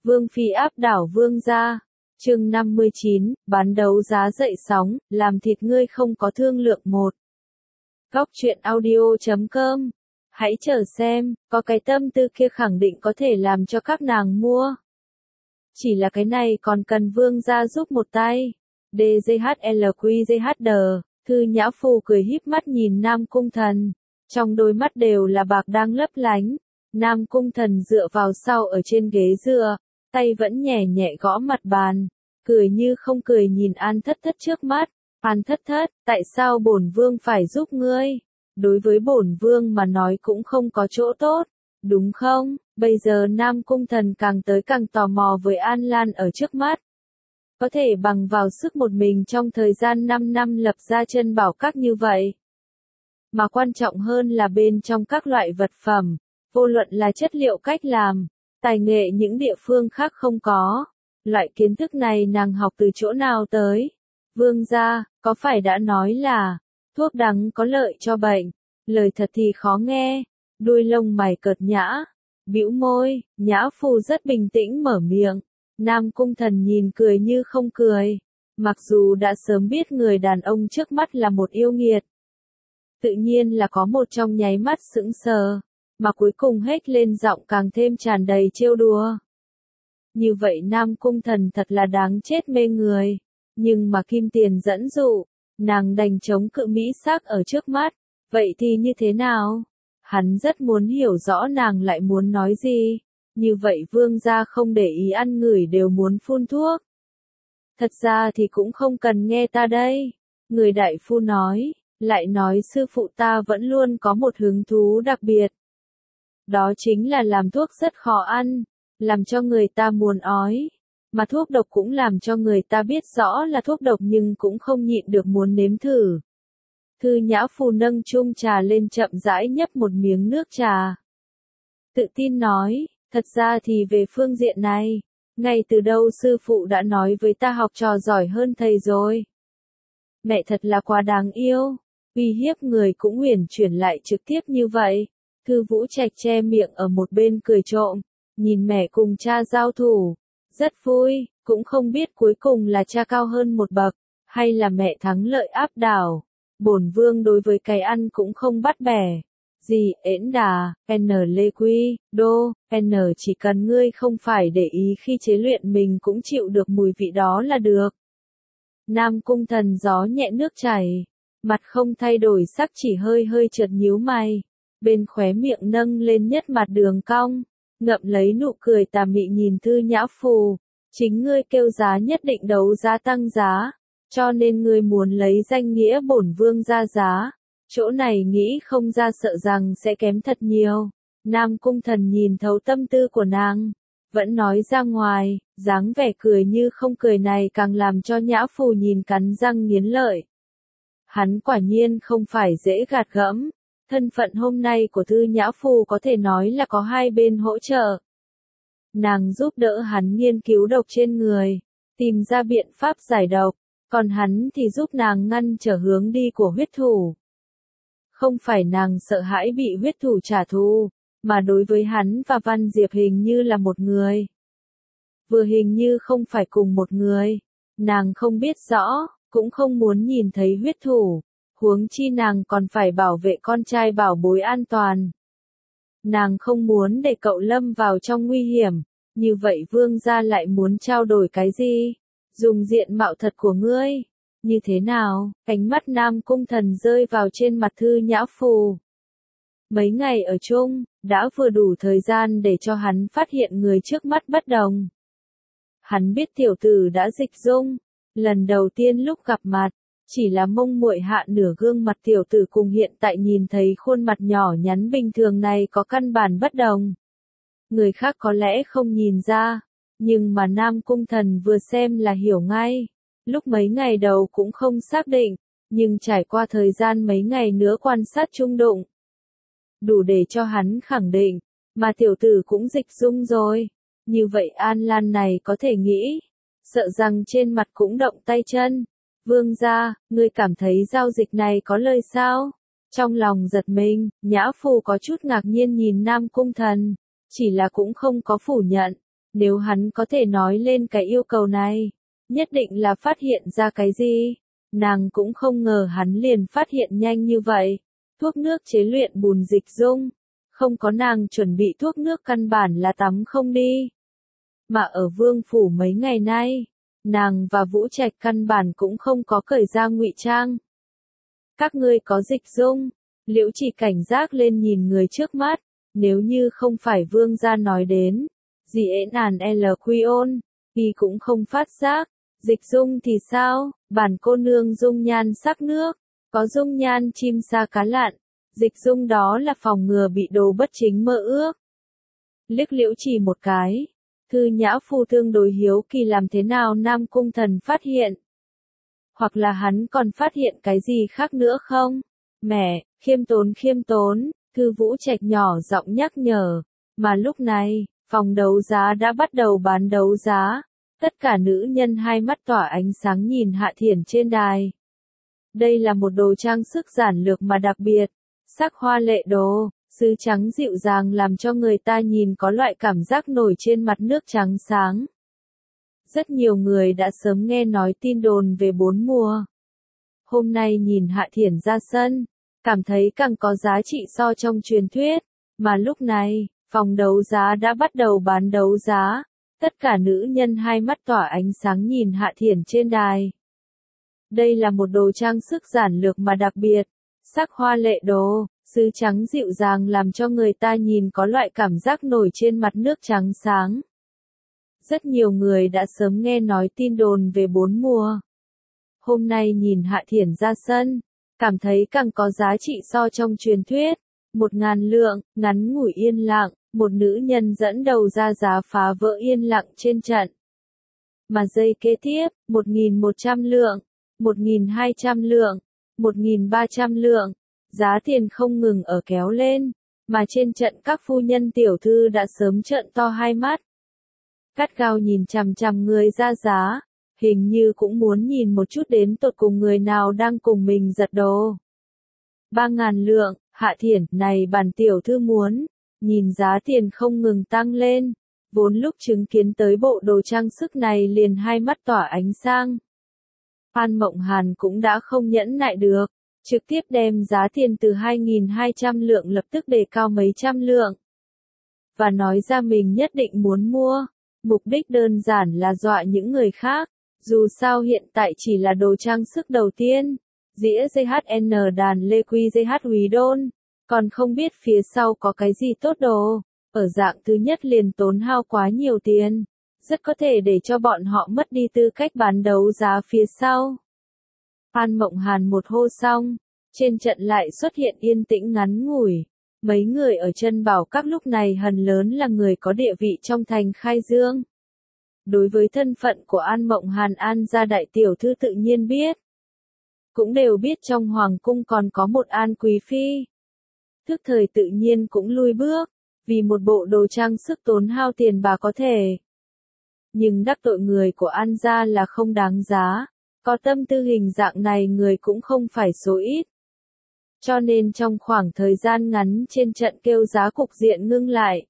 Vương phi áp đảo vương gia. Chương 59, bán đấu giá dậy sóng, làm thịt ngươi không có thương lượng một. Góc truyện audio.com. Hãy chờ xem, có cái tâm tư kia khẳng định có thể làm cho các nàng mua. Chỉ là cái này còn cần vương gia giúp một tay. DJHLQJHD, Thư Nhã Phù cười híp mắt nhìn Nam Cung Thần. Trong đôi mắt đều là bạc đang lấp lánh. Nam Cung Thần dựa vào sau ở trên ghế dựa, tay vẫn nhẹ nhẹ gõ mặt bàn, cười như không cười nhìn An Thất Thất trước mắt. An Thất Thất, tại sao bổn vương phải giúp ngươi? Đối với bổn vương mà nói cũng không có chỗ tốt, đúng không? Bây giờ Nam Cung Thần càng tới càng tò mò với An Lan ở trước mắt. Có thể bằng vào sức một mình trong thời gian 5 năm lập ra chân bảo các như vậy. Mà quan trọng hơn là bên trong các loại vật phẩm, vô luận là chất liệu cách làm, tài nghệ những địa phương khác không có. Loại kiến thức này nàng học từ chỗ nào tới? Vương gia, có phải đã nói là, thuốc đắng có lợi cho bệnh? Lời thật thì khó nghe, đuôi lông mày cợt nhã, bĩu môi, Nhã Phù rất bình tĩnh mở miệng. Nam Cung Thần nhìn cười như không cười, mặc dù đã sớm biết người đàn ông trước mắt là một yêu nghiệt. Tự nhiên là có một trong nháy mắt sững sờ, mà cuối cùng hét lên giọng càng thêm tràn đầy trêu đùa. Như vậy Nam Cung Thần thật là đáng chết mê người, nhưng mà kim tiền dẫn dụ, nàng đành chống cự mỹ sắc ở trước mắt, vậy thì như thế nào? Hắn rất muốn hiểu rõ nàng lại muốn nói gì, như vậy vương gia không để ý ăn ngửi đều muốn phun thuốc. Thật ra thì cũng không cần nghe ta đây, người đại phu nói, lại nói sư phụ ta vẫn luôn có một hứng thú đặc biệt. Đó chính là làm thuốc rất khó ăn, làm cho người ta muốn ói, mà thuốc độc cũng làm cho người ta biết rõ là thuốc độc nhưng cũng không nhịn được muốn nếm thử. Thư Nhã Phù nâng chung trà lên chậm rãi nhấp một miếng nước trà. Tự tin nói, thật ra thì về phương diện này, ngay từ đầu sư phụ đã nói với ta học trò giỏi hơn thầy rồi. Mẹ thật là quá đáng yêu, uy hiếp người cũng uyển chuyển lại trực tiếp như vậy. Thư Vũ Trạch che miệng ở một bên cười trộm, nhìn mẹ cùng cha giao thủ, rất vui, cũng không biết cuối cùng là cha cao hơn một bậc, hay là mẹ thắng lợi áp đảo. Bổn vương đối với cái ăn cũng không bắt bẻ. Gì, ễn đà, N Lê Quy, Đô, N chỉ cần ngươi không phải để ý khi chế luyện mình cũng chịu được mùi vị đó là được. Nam Cung Thần gió nhẹ nước chảy, mặt không thay đổi sắc chỉ hơi hơi chợt nhíu mày, bên khóe miệng nâng lên nhất mặt đường cong, ngậm lấy nụ cười tà mị nhìn Thư Nhã Phù, chính ngươi kêu giá nhất định đấu giá tăng giá, cho nên ngươi muốn lấy danh nghĩa bổn vương ra giá. Chỗ này nghĩ không ra sợ rằng sẽ kém thật nhiều. Nam Cung Thần nhìn thấu tâm tư của nàng, vẫn nói ra ngoài, dáng vẻ cười như không cười này càng làm cho Nhã Phù nhìn cắn răng nghiến lợi. Hắn quả nhiên không phải dễ gạt gẫm, thân phận hôm nay của Thư Nhã Phù có thể nói là có hai bên hỗ trợ. Nàng giúp đỡ hắn nghiên cứu độc trên người, tìm ra biện pháp giải độc, còn hắn thì giúp nàng ngăn trở hướng đi của huyết thủ. Không phải nàng sợ hãi bị huyết thủ trả thù, mà đối với hắn và Văn Diệp hình như là một người. Vừa hình như không phải cùng một người, nàng không biết rõ, cũng không muốn nhìn thấy huyết thủ, huống chi nàng còn phải bảo vệ con trai bảo bối an toàn. Nàng không muốn để cậu lâm vào trong nguy hiểm, như vậy vương gia lại muốn trao đổi cái gì? Dùng diện mạo thật của ngươi. Như thế nào? Ánh mắt Nam Cung Thần rơi vào trên mặt Thư Nhã Phù. Mấy ngày ở chung, đã vừa đủ thời gian để cho hắn phát hiện người trước mắt bất đồng. Hắn biết tiểu tử đã dịch dung, lần đầu tiên lúc gặp mặt, chỉ là mông muội hạ nửa gương mặt tiểu tử cùng hiện tại nhìn thấy khuôn mặt nhỏ nhắn bình thường này có căn bản bất đồng. Người khác có lẽ không nhìn ra, nhưng mà Nam Cung Thần vừa xem là hiểu ngay. Lúc mấy ngày đầu cũng không xác định, nhưng trải qua thời gian mấy ngày nữa quan sát chung đụng, đủ để cho hắn khẳng định, mà tiểu tử cũng dịch dung rồi. Như vậy An Lan này có thể nghĩ, sợ rằng trên mặt cũng động tay chân. Vương gia, ngươi cảm thấy giao dịch này có lời sao? Trong lòng giật mình, Nhã Phù có chút ngạc nhiên nhìn Nam Cung Thần, chỉ là cũng không có phủ nhận. Nếu hắn có thể nói lên cái yêu cầu này, nhất định là phát hiện ra cái gì. Nàng cũng không ngờ hắn liền phát hiện nhanh như vậy. Thuốc nước chế luyện bùn dịch dung. Không có nàng chuẩn bị thuốc nước căn bản là tắm không đi. Mà ở vương phủ mấy ngày nay, nàng và Vũ Trạch căn bản cũng không có cởi ra ngụy trang. Các ngươi có dịch dung, Liễu Chỉ cảnh giác lên nhìn người trước mắt, nếu như không phải vương gia nói đến, gì nàn LQôn, y cũng không phát giác, dịch dung thì sao, bản cô nương dung nhan sắc nước, có dung nhan chim sa cá lặn, dịch dung đó là phòng ngừa bị đồ bất chính mơ ước. Liếc Liễu Chỉ một cái, Thư Nhã Phu tương đối hiếu kỳ làm thế nào Nam Cung Thần phát hiện. Hoặc là hắn còn phát hiện cái gì khác nữa không? Mẹ, khiêm tốn, Thư Vũ Trạch nhỏ giọng nhắc nhở, mà lúc này, phòng đấu giá đã bắt đầu bán đấu giá, tất cả nữ nhân hai mắt tỏa ánh sáng nhìn Hạ Thiển trên đài. Đây là một đồ trang sức giản lược mà đặc biệt, sắc hoa lệ đồ, sứ trắng dịu dàng làm cho người ta nhìn có loại cảm giác nổi trên mặt nước trắng sáng. Rất nhiều người đã sớm nghe nói tin đồn về 4 mùa. Hôm nay nhìn Hạ Thiển ra sân, cảm thấy càng có giá trị so trong truyền thuyết, mà lúc này, phòng đấu giá đã bắt đầu bán đấu giá, tất cả nữ nhân hai mắt tỏa ánh sáng nhìn Hạ Thiển trên đài. Đây là một đồ trang sức giản lược mà đặc biệt, sắc hoa lệ đồ, sứ trắng dịu dàng làm cho người ta nhìn có loại cảm giác nổi trên mặt nước trắng sáng. Rất nhiều người đã sớm nghe nói tin đồn về 4 mùa. Hôm nay nhìn Hạ Thiển ra sân, cảm thấy càng có giá trị so trong truyền thuyết. 1.000 lượng, ngắn ngủi yên lặng, một nữ nhân dẫn đầu ra giá phá vỡ yên lặng trên trận. Mà giây kế tiếp, 1.100 lượng, 1.200 lượng, 1.300 lượng, giá tiền không ngừng ở kéo lên, mà trên trận các phu nhân tiểu thư đã sớm trợn to hai mắt. Cắt gao nhìn chằm chằm người ra giá, hình như cũng muốn nhìn một chút đến tột cùng người nào đang cùng mình giật đồ. 3.000 lượng, Hạ Thiển, này bản tiểu thư muốn, nhìn giá tiền không ngừng tăng lên, vốn lúc chứng kiến tới bộ đồ trang sức này liền hai mắt tỏa ánh sang. Phan Mộng Hàn cũng đã không nhẫn nại được, trực tiếp đem giá tiền từ 2.200 lượng lập tức đề cao mấy trăm lượng. Và nói ra mình nhất định muốn mua, mục đích đơn giản là dọa những người khác, dù sao hiện tại chỉ là đồ trang sức đầu tiên, dĩa JHN đàn Lê Quy JH Húy Đôn, còn không biết phía sau có cái gì tốt đồ, ở dạng thứ nhất liền tốn hao quá nhiều tiền, rất có thể để cho bọn họ mất đi tư cách bán đấu giá phía sau. Phan Mộng Hàn một hô xong, trên trận lại xuất hiện yên tĩnh ngắn ngủi. Mấy người ở chân bảo các lúc này hần lớn là người có địa vị trong thành Khai Dương. Đối với thân phận của An Mộng Hàn An gia đại tiểu thư tự nhiên biết. Cũng đều biết trong hoàng cung còn có một An Quý Phi. Thức thời tự nhiên cũng lui bước, vì một bộ đồ trang sức tốn hao tiền bà có thể. Nhưng đắc tội người của An gia là không đáng giá, có tâm tư hình dạng này người cũng không phải số ít. Cho nên trong khoảng thời gian ngắn trên trận kêu giá cục diện ngưng lại.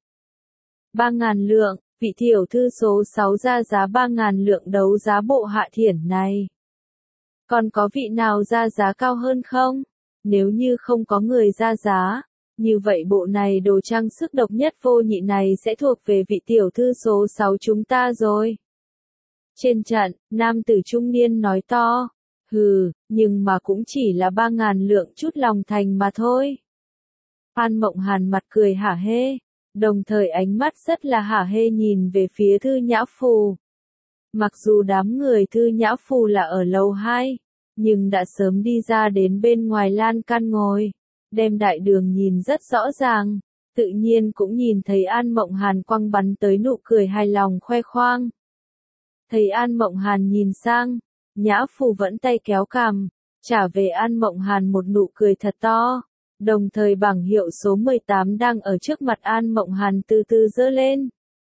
3.000 lượng, vị tiểu thư số 6 ra giá 3.000 lượng đấu giá bộ Hạ Thiển này. Còn có vị nào ra giá cao hơn không? Nếu như không có người ra giá, như vậy bộ này đồ trang sức độc nhất vô nhị này sẽ thuộc về vị tiểu thư số 6 chúng ta rồi. Trên trận, nam tử trung niên nói to. Hừ, nhưng mà cũng chỉ là 3.000 lượng chút lòng thành mà thôi. Phan Mộng Hàn mặt cười hả hê, đồng thời ánh mắt rất là hả hê nhìn về phía Thư Nhã Phù. Mặc dù đám người Thư Nhã Phù là ở lầu 2, nhưng đã sớm đi ra đến bên ngoài lan can ngồi, đem đại đường nhìn rất rõ ràng, tự nhiên cũng nhìn thấy An Mộng Hàn quăng bắn tới nụ cười hài lòng khoe khoang. Thấy An Mộng Hàn nhìn sang, Nhã Phù vẫn tay kéo cằm, trả về An Mộng Hàn một nụ cười thật to, đồng thời bảng hiệu số 18 đang ở trước mặt An Mộng Hàn từ từ giơ lên.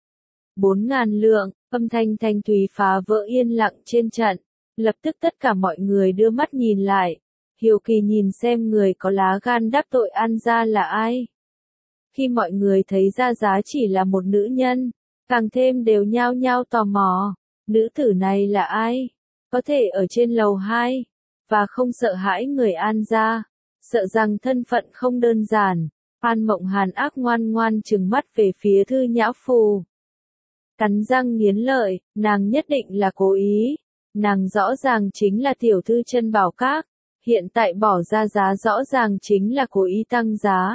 4.000 lượng, âm thanh thanh thúy phá vỡ yên lặng trên trận, lập tức tất cả mọi người đưa mắt nhìn lại, hiếu kỳ nhìn xem người có lá gan đắc tội An gia là ai. Khi mọi người thấy ra giá chỉ là một nữ nhân, Càng thêm đều nhao nhao tò mò, nữ tử này là ai? Có thể ở trên lầu 2, và không sợ hãi người An gia, sợ rằng thân phận không đơn giản. An Mộng Hàn ác ngoan ngoan trừng mắt về phía Thư Nhã Phù. Cắn răng nghiến lợi, nàng nhất định là cố ý. Nàng rõ ràng chính là tiểu thư Chân Bảo Các, hiện tại bỏ ra giá rõ ràng chính là cố ý tăng giá.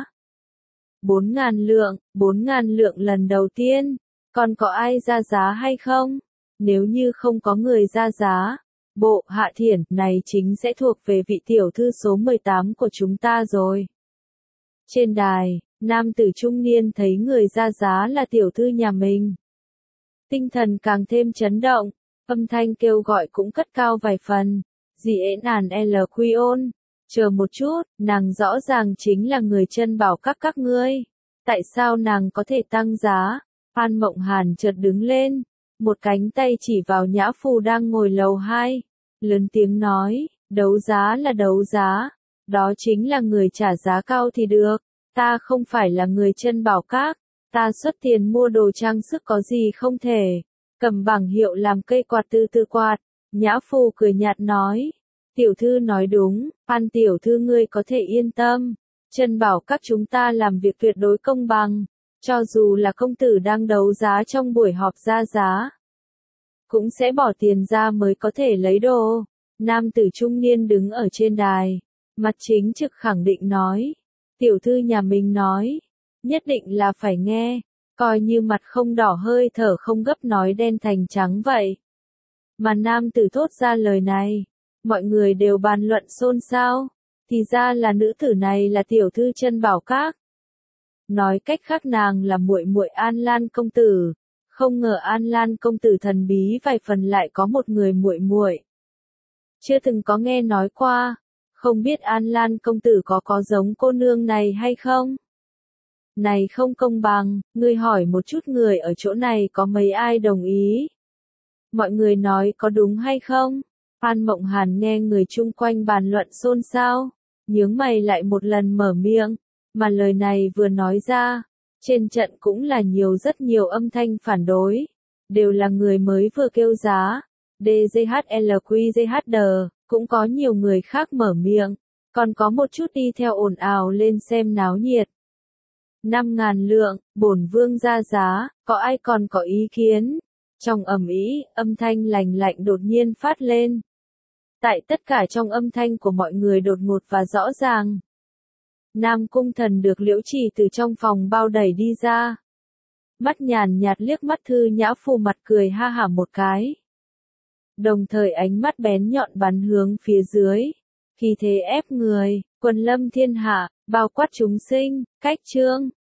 4.000 lượng lần đầu tiên, còn có ai ra giá hay không? Nếu như không có người ra giá, bộ Hạ Thiển này chính sẽ thuộc về vị tiểu thư số 18 của chúng ta rồi. Trên đài, nam tử trung niên thấy người ra giá là tiểu thư nhà mình. Tinh thần càng thêm chấn động, âm thanh kêu gọi cũng cất cao vài phần. Dì ễn ản L Quy Ôn, chờ một chút, nàng rõ ràng chính là người Chân Bảo các ngươi. Tại sao nàng có thể tăng giá? An Mộng Hàn chợt đứng lên, một cánh tay chỉ vào Nhã Phù đang ngồi lầu 2, lớn tiếng nói, đấu giá là đấu giá, đó chính là người trả giá cao thì được, ta không phải là người Chân Bảo Các, ta xuất tiền mua đồ trang sức có gì không thể, cầm bảng hiệu làm cây quạt từ từ quạt. Nhã Phù cười nhạt nói, tiểu thư nói đúng, An tiểu thư ngươi có thể yên tâm, Chân Bảo Các chúng ta làm việc tuyệt đối công bằng, cho dù là công tử đang đấu giá trong buổi họp ra giá, cũng sẽ bỏ tiền ra mới có thể lấy đồ. Nam tử trung niên đứng ở trên đài, mặt chính trực khẳng định nói, tiểu thư nhà mình nói, nhất định là phải nghe, coi như mặt không đỏ hơi thở không gấp nói đen thành trắng vậy. Mà nam tử thốt ra lời này, mọi người đều bàn luận xôn xao, thì ra là nữ tử này là tiểu thư Chân Bảo Các. Nói cách khác nàng là muội muội An Lan công tử, không ngờ An Lan công tử thần bí vài phần lại có một người muội muội. Chưa từng có nghe nói qua, không biết An Lan công tử có giống cô nương này hay không? Này không công bằng, ngươi hỏi một chút người ở chỗ này có mấy ai đồng ý? Mọi người nói có đúng hay không? An Mộng Hàn nghe người chung quanh bàn luận xôn xao, nhướng mày lại một lần mở miệng, mà lời này vừa nói ra, trên trận cũng là rất nhiều âm thanh phản đối, đều là người mới vừa kêu giá, DJHLQJHD, cũng có nhiều người khác mở miệng, còn có một chút đi theo ồn ào lên xem náo nhiệt. 5.000 lượng, bổn vương ra giá, có ai còn có ý kiến? Trong ầm ĩ, âm thanh lành lạnh đột nhiên phát lên. Tại tất cả trong âm thanh của mọi người đột ngột và rõ ràng. Nam Cung Thần được Liễu Trì từ trong phòng bao đẩy đi ra. Mắt nhàn nhạt liếc mắt Thư Nhã Phù mặt cười ha hả một cái. Đồng thời ánh mắt bén nhọn bắn hướng phía dưới. Khí thế ép người, quần lâm thiên hạ, bao quát chúng sinh, cách chương.